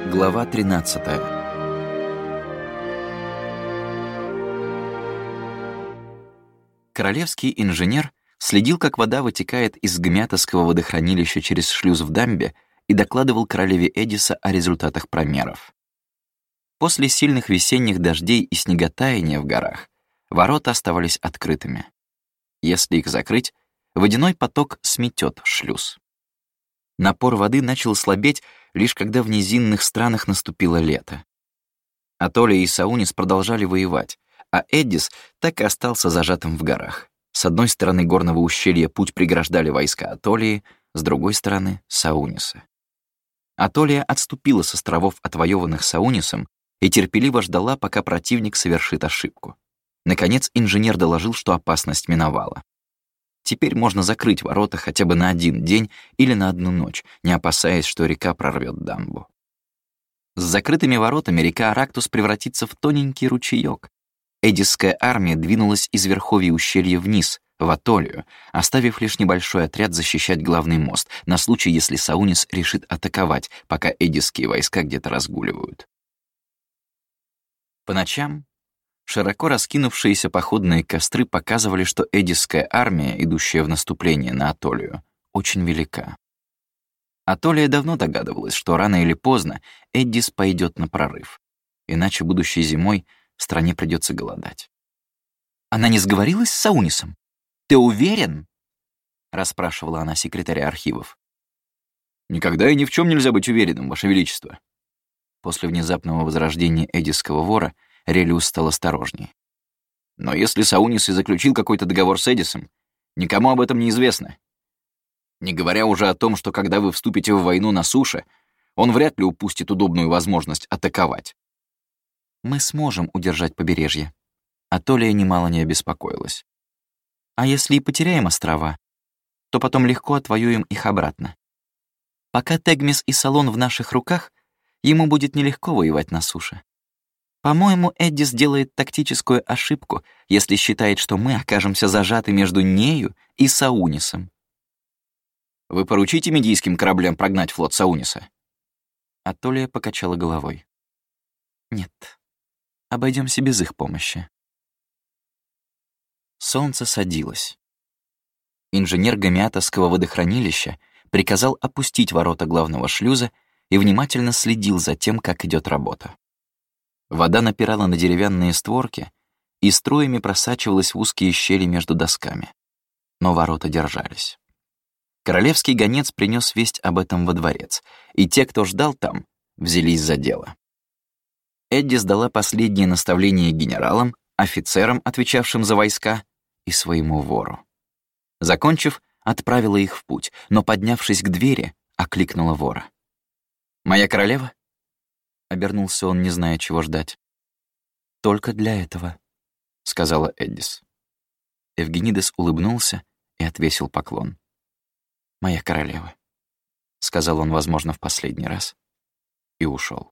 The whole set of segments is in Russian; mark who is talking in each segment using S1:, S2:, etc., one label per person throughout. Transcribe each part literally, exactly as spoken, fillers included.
S1: Глава тринадцатая. Королевский инженер следил, как вода вытекает из Гмятовского водохранилища через шлюз в дамбе, и докладывал королеве Эдиса о результатах промеров. После сильных весенних дождей и снеготаяния в горах ворота оставались открытыми. Если их закрыть, водяной поток сметет шлюз. Напор воды начал слабеть, лишь когда в низинных странах наступило лето. Атолия и Саунис продолжали воевать, а Эдис так и остался зажатым в горах. С одной стороны горного ущелья путь преграждали войска Атолии, с другой стороны — Сауниса. Атолия отступила с островов, отвоеванных Саунисом, и терпеливо ждала, пока противник совершит ошибку. Наконец инженер доложил, что опасность миновала. Теперь можно закрыть ворота хотя бы на один день или на одну ночь, не опасаясь, что река прорвет дамбу. С закрытыми воротами река Арактус превратится в тоненький ручеёк. Эдисская армия двинулась из верховья ущелья вниз, в Атолию, оставив лишь небольшой отряд защищать главный мост, на случай, если Саунис решит атаковать, пока эдисские войска где-то разгуливают. По ночам широко раскинувшиеся походные костры показывали, что эдисская армия, идущая в наступление на Атолию, очень велика. Атолия давно догадывалась, что рано или поздно Эдис пойдет на прорыв, иначе будущей зимой стране придется голодать. «Она не сговорилась с Саунисом? Ты уверен?» — расспрашивала она секретаря архивов. «Никогда и ни в чем нельзя быть уверенным, Ваше Величество». После внезапного возрождения эдисского вора Релиус стал осторожней. «Но если Саунис и заключил какой-то договор с Эдисом, никому об этом не известно. Не говоря уже о том, что когда вы вступите в войну на суше, он вряд ли упустит удобную возможность атаковать». «Мы сможем удержать побережье». Атолия немало не обеспокоилась. «А если и потеряем острова, то потом легко отвоюем их обратно. Пока Тегмис и Салон в наших руках, ему будет нелегко воевать на суше. По-моему, Эддис делает тактическую ошибку, если считает, что мы окажемся зажаты между нею и Саунисом». «Вы поручите медийским кораблям прогнать флот Сауниса?» Атолия покачала головой. «Нет, обойдемся без их помощи». Солнце садилось. Инженер Гмятовского водохранилища приказал опустить ворота главного шлюза и внимательно следил за тем, как идет работа. Вода напирала на деревянные створки и струями просачивалась в узкие щели между досками. Но ворота держались. Королевский гонец принес весть об этом во дворец, и те, кто ждал там, взялись за дело. Эддис дала последние наставления генералам, офицерам, отвечавшим за войска, и своему вору. Закончив, отправила их в путь, но, поднявшись к двери, окликнула вора. «Моя королева?» Обернулся он, не зная, чего ждать. «Только для этого», — сказала Эддис. Эвгенидес улыбнулся и отвесил поклон. «Моя королева», — сказал он, возможно, в последний раз, и ушел.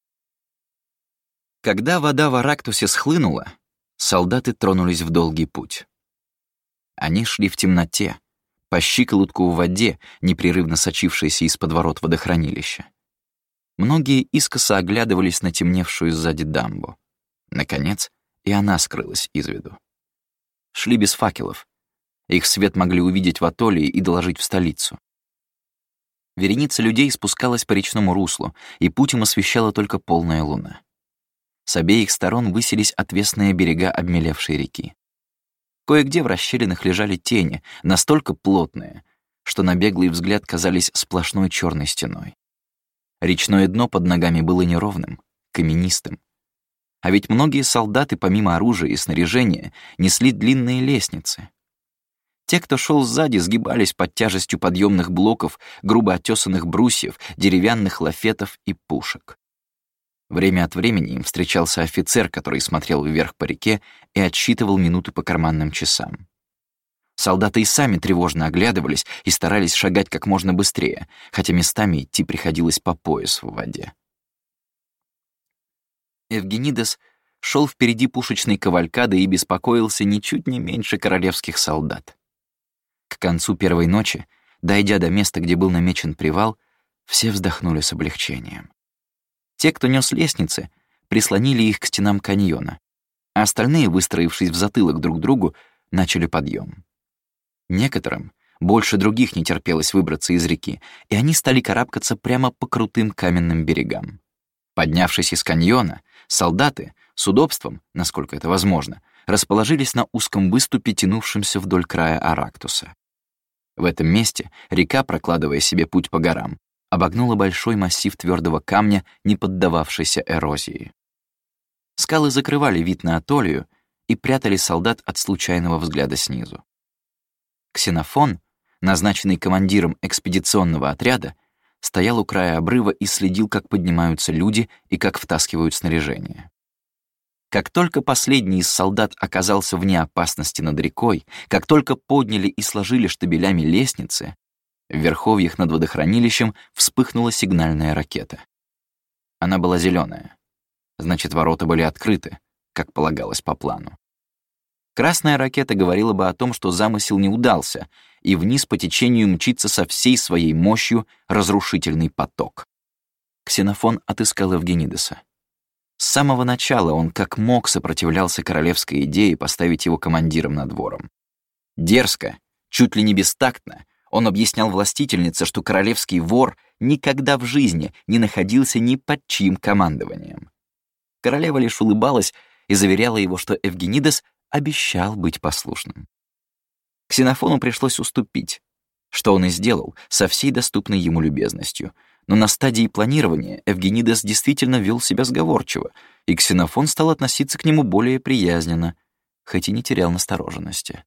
S1: Когда вода в Арактусе схлынула, солдаты тронулись в долгий путь. Они шли в темноте, по щиколотку в воде, непрерывно сочившейся из-под ворот водохранилища. Многие искоса оглядывались на темневшую сзади дамбу. Наконец, и она скрылась из виду. Шли без факелов. Их свет могли увидеть в Атолии и доложить в столицу. Вереница людей спускалась по речному руслу, и путь им освещала только полная луна. С обеих сторон высились отвесные берега обмелевшей реки. Кое-где в расщелинах лежали тени, настолько плотные, что на беглый взгляд казались сплошной черной стеной. Речное дно под ногами было неровным, каменистым. А ведь многие солдаты, помимо оружия и снаряжения, несли длинные лестницы. Те, кто шел сзади, сгибались под тяжестью подъемных блоков, грубо оттесанных брусьев, деревянных лафетов и пушек. Время от времени им встречался офицер, который смотрел вверх по реке и отсчитывал минуты по карманным часам. Солдаты и сами тревожно оглядывались и старались шагать как можно быстрее, хотя местами идти приходилось по пояс в воде. Эвгенидес шел впереди пушечной кавалькады и беспокоился ничуть не меньше королевских солдат. К концу первой ночи, дойдя до места, где был намечен привал, все вздохнули с облегчением. Те, кто нес лестницы, прислонили их к стенам каньона, а остальные, выстроившись в затылок друг другу, начали подъем. Некоторым больше других не терпелось выбраться из реки, и они стали карабкаться прямо по крутым каменным берегам. Поднявшись из каньона, солдаты с удобством, насколько это возможно, расположились на узком выступе, тянувшемся вдоль края Арактуса. В этом месте река, прокладывая себе путь по горам, обогнула большой массив твердого камня, не поддававшийся эрозии. Скалы закрывали вид на Атолию и прятали солдат от случайного взгляда снизу. Ксенофон, назначенный командиром экспедиционного отряда, стоял у края обрыва и следил, как поднимаются люди и как втаскивают снаряжение. Как только последний из солдат оказался вне опасности над рекой, как только подняли и сложили штабелями лестницы, в верховьях над водохранилищем вспыхнула сигнальная ракета. Она была зеленая, значит, ворота были открыты, как полагалось по плану. Красная ракета говорила бы о том, что замысел не удался, и вниз по течению мчится со всей своей мощью разрушительный поток. Ксенофон отыскал Эвгенидеса. С самого начала он как мог сопротивлялся королевской идее поставить его командиром над двором. Дерзко, чуть ли не бестактно, он объяснял властительнице, что королевский вор никогда в жизни не находился ни под чьим командованием. Королева лишь улыбалась и заверяла его, что Эвгенидес обещал быть послушным. Ксенофону пришлось уступить, что он и сделал со всей доступной ему любезностью, но на стадии планирования Эвгенидес действительно вел себя сговорчиво, и Ксенофон стал относиться к нему более приязненно, хоть и не терял настороженности.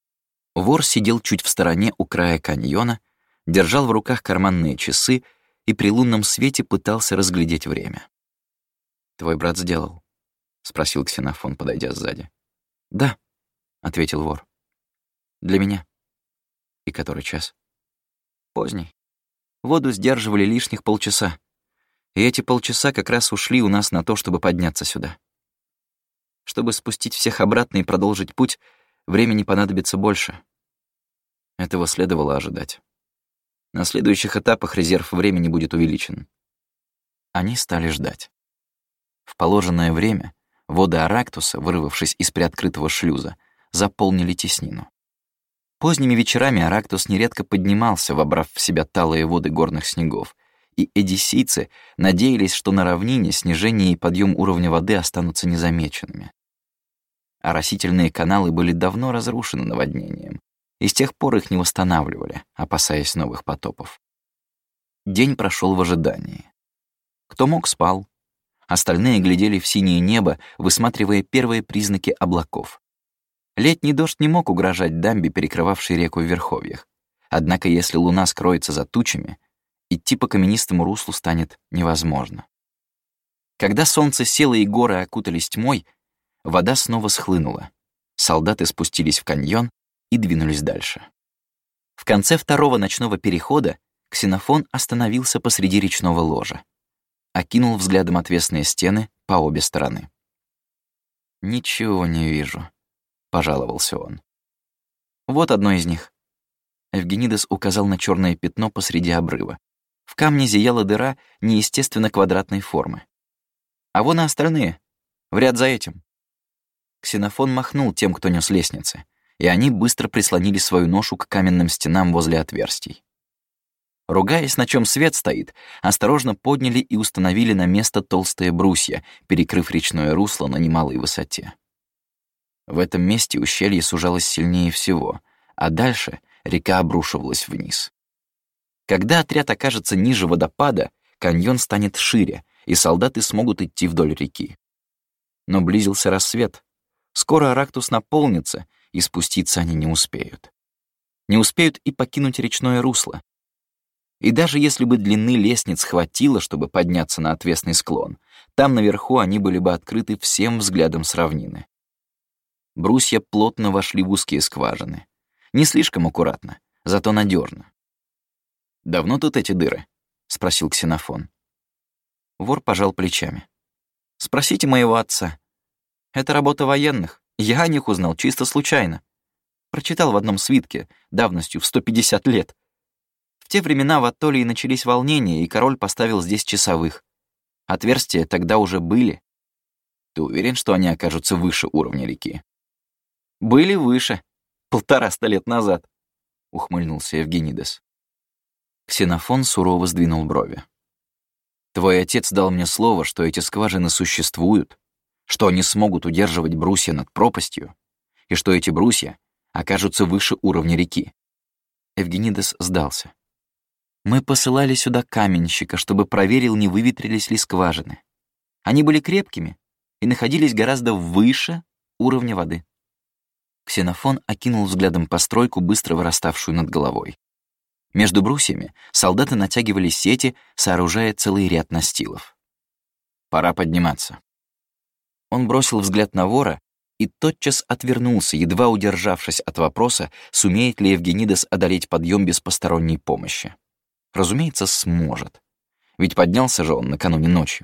S1: Вор сидел чуть в стороне у края каньона, держал в руках карманные часы и при лунном свете пытался разглядеть время. «Твой брат сделал?» — спросил Ксенофон, подойдя сзади. «Да», — ответил вор. «Для меня». «И который час?» «Поздний. Воду сдерживали лишних полчаса. И эти полчаса как раз ушли у нас на то, чтобы подняться сюда. Чтобы спустить всех обратно и продолжить путь, времени понадобится больше». Этого следовало ожидать. На следующих этапах резерв времени будет увеличен. Они стали ждать. В положенное время воды Арактуса, вырвавшись из приоткрытого шлюза, заполнили теснину. Поздними вечерами Арактус нередко поднимался, вобрав в себя талые воды горных снегов, и эдиссийцы надеялись, что на равнине снижение и подъем уровня воды останутся незамеченными. Оросительные каналы были давно разрушены наводнением, и с тех пор их не восстанавливали, опасаясь новых потопов. День прошел в ожидании. Кто мог, спал. Остальные глядели в синее небо, высматривая первые признаки облаков. Летний дождь не мог угрожать дамбе, перекрывавшей реку в верховьях. Однако если луна скроется за тучами, идти по каменистому руслу станет невозможно. Когда солнце село и горы окутались тьмой, вода снова схлынула. Солдаты спустились в каньон и двинулись дальше. В конце второго ночного перехода Ксенофон остановился посреди речного ложа. Окинул взглядом отвесные стены по обе стороны. «Ничего не вижу», — пожаловался он. «Вот одно из них». Эвгенидес указал на черное пятно посреди обрыва. В камне зияла дыра неестественно квадратной формы. «А вон и остальные. В ряд за этим». Ксенофон махнул тем, кто нес лестницы, и они быстро прислонили свою ношу к каменным стенам возле отверстий. Ругаясь, на чем свет стоит, осторожно подняли и установили на место толстые брусья, перекрыв речное русло на немалой высоте. В этом месте ущелье сужалось сильнее всего, а дальше река обрушивалась вниз. Когда отряд окажется ниже водопада, каньон станет шире, и солдаты смогут идти вдоль реки. Но близился рассвет. Скоро Арактус наполнится, и спуститься они не успеют. Не успеют и покинуть речное русло. И даже если бы длины лестниц хватило, чтобы подняться на отвесный склон, там наверху они были бы открыты всем взглядом с равнины. Брусья плотно вошли в узкие скважины. Не слишком аккуратно, зато надежно. «Давно тут эти дыры?» — спросил Ксенофон. Вор пожал плечами. «Спросите моего отца. Это работа военных. Я о них узнал чисто случайно. Прочитал в одном свитке, давностью в сто пятьдесят лет. В те времена в Атолии начались волнения, и король поставил здесь часовых. Отверстия тогда уже были. Ты уверен, что они окажутся выше уровня реки? Были выше. Полтораста лет назад, — ухмыльнулся Евгенидес. Ксенофон сурово сдвинул брови. Твой отец дал мне слово, что эти скважины существуют, что они смогут удерживать брусья над пропастью, и что эти брусья окажутся выше уровня реки. Евгенидес сдался. Мы посылали сюда каменщика, чтобы проверил, не выветрились ли скважины. Они были крепкими и находились гораздо выше уровня воды. Ксенофон окинул взглядом постройку, быстро выраставшую над головой. Между брусьями солдаты натягивали сети, сооружая целый ряд настилов. Пора подниматься. Он бросил взгляд на вора и тотчас отвернулся, едва удержавшись от вопроса, сумеет ли Евгенидес одолеть подъем без посторонней помощи. Разумеется, сможет. Ведь поднялся же он накануне ночью.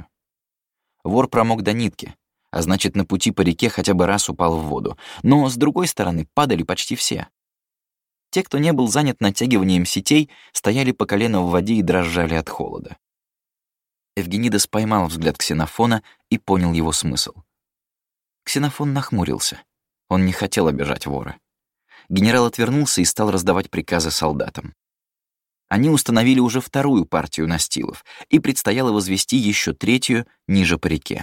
S1: Вор промок до нитки, а значит, на пути по реке хотя бы раз упал в воду. Но, с другой стороны, падали почти все. Те, кто не был занят натягиванием сетей, стояли по колено в воде и дрожали от холода. Евгенидес поймал взгляд Ксенофона и понял его смысл. Ксенофон нахмурился. Он не хотел обижать вора. Генерал отвернулся и стал раздавать приказы солдатам. Они установили уже вторую партию настилов, и предстояло возвести еще третью ниже по реке.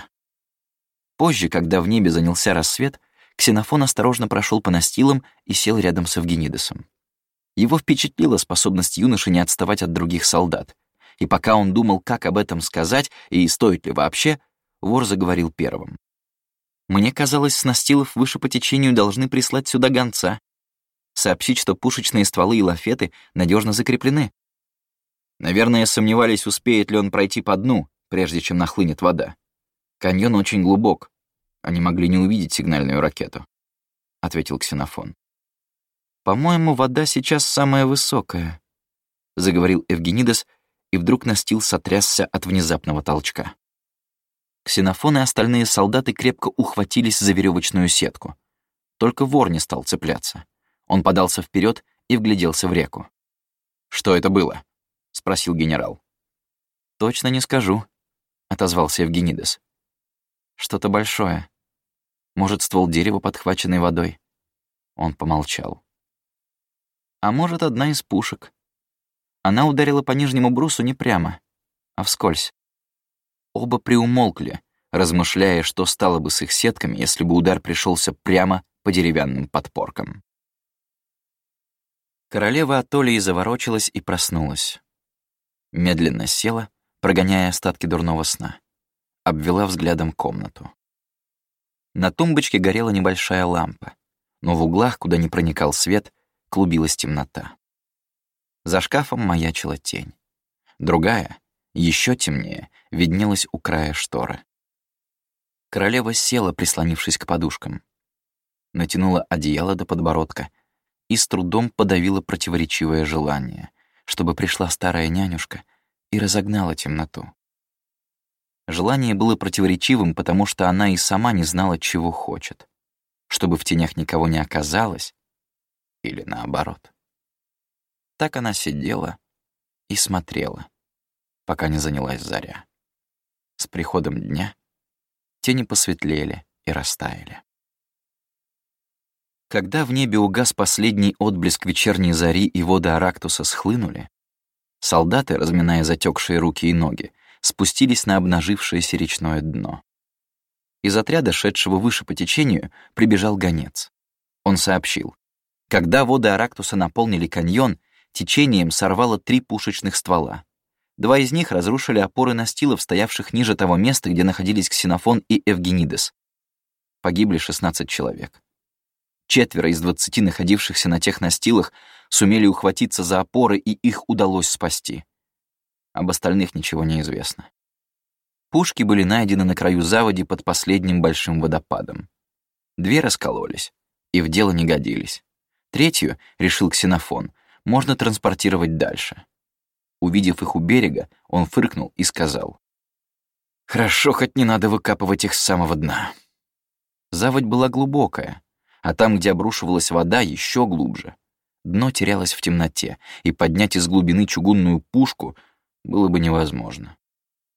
S1: Позже, когда в небе занялся рассвет, Ксенофон осторожно прошел по настилам и сел рядом с Евгенидесом. Его впечатлила способность юноши не отставать от других солдат, и пока он думал, как об этом сказать и стоит ли вообще, вор заговорил первым. «Мне казалось, с настилов выше по течению должны прислать сюда гонца, сообщить, что пушечные стволы и лафеты надежно закреплены. Наверное, сомневались, успеет ли он пройти по дну, прежде чем нахлынет вода. Каньон очень глубок. Они могли не увидеть сигнальную ракету», — ответил Ксенофон. «По-моему, вода сейчас самая высокая», — заговорил Евгенидес, и вдруг настил сотрясся от внезапного толчка. Ксенофон и остальные солдаты крепко ухватились за веревочную сетку. Только вор не стал цепляться. Он подался вперед и вгляделся в реку. «Что это было?» — спросил генерал. «Точно не скажу», — отозвался Евгенидес. «Что-то большое. Может, ствол дерева, подхваченный водой?» Он помолчал. «А может, одна из пушек. Она ударила по нижнему брусу не прямо, а вскользь». Оба приумолкли, размышляя, что стало бы с их сетками, если бы удар пришелся прямо по деревянным подпоркам. Королева Атолии заворочилась и проснулась. Медленно села, прогоняя остатки дурного сна. Обвела взглядом комнату. На тумбочке горела небольшая лампа, но в углах, куда не проникал свет, клубилась темнота. За шкафом маячила тень. Другая, еще темнее, виднелась у края шторы. Королева села, прислонившись к подушкам. Натянула одеяло до подбородка и с трудом подавила противоречивое желание, чтобы пришла старая нянюшка и разогнала темноту. Желание было противоречивым, потому что она и сама не знала, чего хочет. Чтобы в тенях никого не оказалось, или наоборот. Так она сидела и смотрела, пока не занялась заря. С приходом дня тени посветлели и растаяли. Когда в небе угас последний отблеск вечерней зари и воды Арактуса схлынули, солдаты, разминая затекшие руки и ноги, спустились на обнажившееся речное дно. Из отряда, шедшего выше по течению, прибежал гонец. Он сообщил, когда воды Арактуса наполнили каньон, течением сорвало три пушечных ствола. Два из них разрушили опоры настилов, стоявших ниже того места, где находились Ксенофон и Евгенидес. Погибли шестнадцать человек. Четверо из двадцати находившихся на тех настилах сумели ухватиться за опоры, и их удалось спасти. Об остальных ничего не известно. Пушки были найдены на краю заводи под последним большим водопадом. Две раскололись и в дело не годились. Третью, решил Ксенофон, можно транспортировать дальше. Увидев их у берега, он фыркнул и сказал: «Хорошо, хоть не надо выкапывать их с самого дна». Заводь была глубокая, а там, где обрушивалась вода, еще глубже. Дно терялось в темноте, и поднять из глубины чугунную пушку было бы невозможно.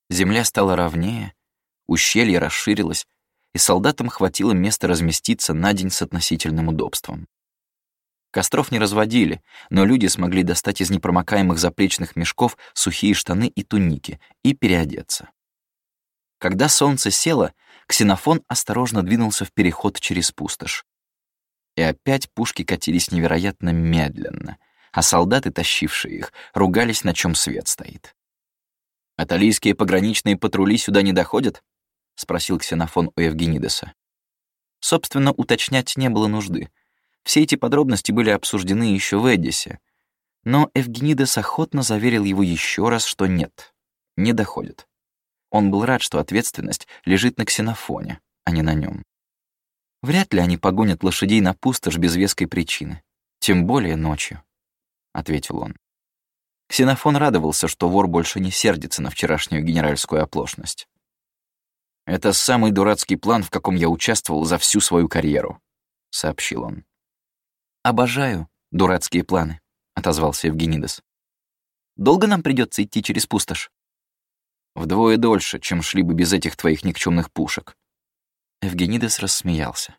S1: Земля стала ровнее, ущелье расширилось, и солдатам хватило места разместиться на день с относительным удобством. Костров не разводили, но люди смогли достать из непромокаемых заплечных мешков сухие штаны и туники и переодеться. Когда солнце село, Ксенофон осторожно двинулся в переход через пустошь. И опять пушки катились невероятно медленно, а солдаты, тащившие их, ругались, на чем свет стоит. «Аталийские пограничные патрули сюда не доходят?» — спросил Ксенофон у Евгенидеса. Собственно, уточнять не было нужды. Все эти подробности были обсуждены еще в Эдисе, но Евгенидес охотно заверил его еще раз, что нет, не доходит. Он был рад, что ответственность лежит на Ксенофоне, а не на нем. Вряд ли они погонят лошадей на пустошь без веской причины, тем более ночью, — ответил он. Ксенофон радовался, что вор больше не сердится на вчерашнюю генеральскую оплошность. «Это самый дурацкий план, в каком я участвовал за всю свою карьеру», — сообщил он. «Обожаю дурацкие планы», — отозвался Евгенидес. «Долго нам придется идти через пустошь?» «Вдвое дольше, чем шли бы без этих твоих никчемных пушек». Евгенидес рассмеялся.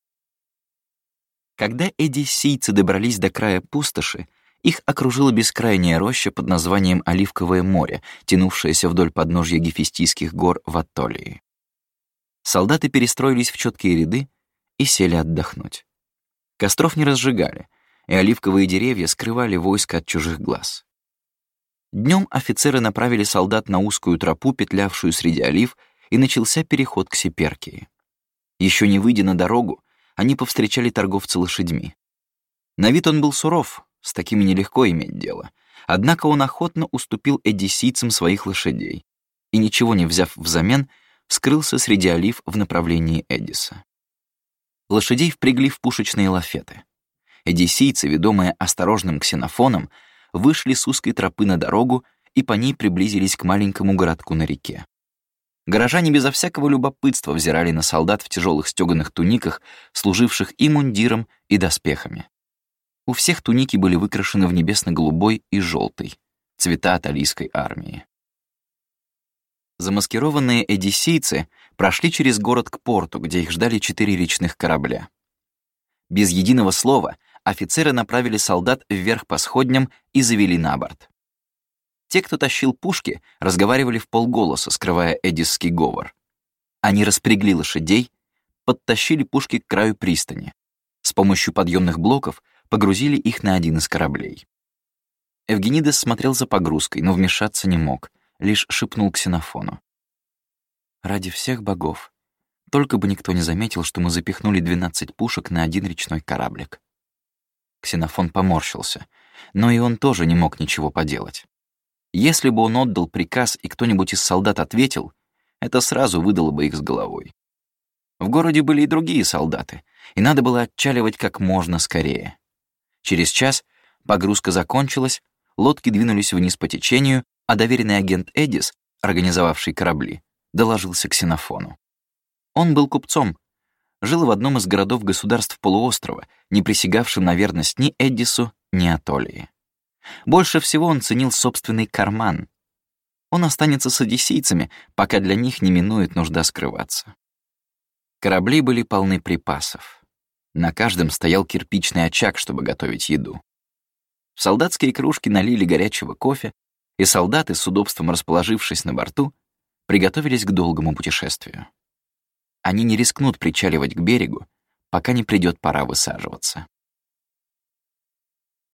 S1: Когда эдиссийцы добрались до края пустоши, их окружила бескрайняя роща под названием Оливковое море, тянувшаяся вдоль подножья Гефестийских гор в Атолии. Солдаты перестроились в четкие ряды и сели отдохнуть. Костров не разжигали, и оливковые деревья скрывали войско от чужих глаз. Днем офицеры направили солдат на узкую тропу, петлявшую среди олив, и начался переход к Сиперкии. Еще не выйдя на дорогу, они повстречали торговца лошадьми. На вид он был суров, с такими нелегко иметь дело, однако он охотно уступил эдиссийцам своих лошадей и, ничего не взяв взамен, скрылся среди олив в направлении Эдиса. Лошадей впрягли в пушечные лафеты. Эдиссийцы, ведомые осторожным Ксенофоном, вышли с узкой тропы на дорогу и по ней приблизились к маленькому городку на реке. Горожане безо всякого любопытства взирали на солдат в тяжелых стеганых туниках, служивших и мундиром, и доспехами. У всех туники были выкрашены в небесно-голубой и желтый, цвета аталийской армии. Замаскированные эдиссийцы прошли через город к порту, где их ждали четыре речных корабля. Без единого слова офицеры направили солдат вверх по сходням и завели на борт. Те, кто тащил пушки, разговаривали вполголоса, скрывая эдисский говор. Они распрягли лошадей, подтащили пушки к краю пристани. С помощью подъемных блоков погрузили их на один из кораблей. Евгенидес смотрел за погрузкой, но вмешаться не мог, лишь шепнул Ксенофону. «Ради всех богов, только бы никто не заметил, что мы запихнули двенадцать пушек на один речной кораблик». Ксенофон поморщился, но и он тоже не мог ничего поделать. Если бы он отдал приказ, и кто-нибудь из солдат ответил, это сразу выдало бы их с головой. В городе были и другие солдаты, и надо было отчаливать как можно скорее. Через час погрузка закончилась, лодки двинулись вниз по течению, а доверенный агент Эдис, организовавший корабли, доложился Ксенофону. Он был купцом, жил в одном из городов-государств полуострова, не присягавшим на верность ни Эдису, ни Атолии. Больше всего он ценил собственный карман. Он останется с одиссийцами, пока для них не минует нужда скрываться. Корабли были полны припасов. На каждом стоял кирпичный очаг, чтобы готовить еду. В солдатские кружки налили горячего кофе, и солдаты, с удобством расположившись на борту, приготовились к долгому путешествию. Они не рискнут причаливать к берегу, пока не придет пора высаживаться.